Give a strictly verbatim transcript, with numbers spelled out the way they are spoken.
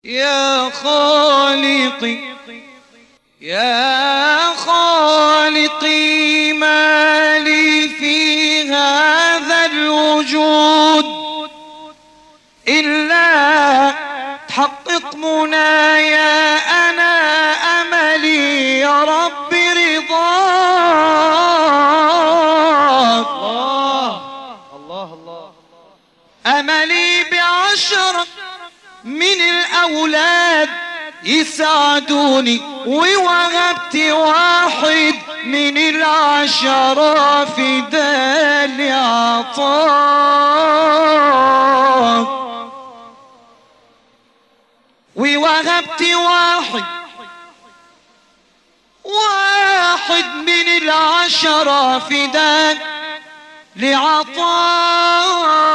يا خالقي يا خالقي ما لي في هذا الوجود إلا تحقق منايا أنا أملي يا رب رضاك. الله الله الله. أملي بعشرة من الأولاد يساعدوني، ووهبت واحد من العشرة فدا لعطاك. ووهبت واحد واحد من العشرة فدا لعطاك.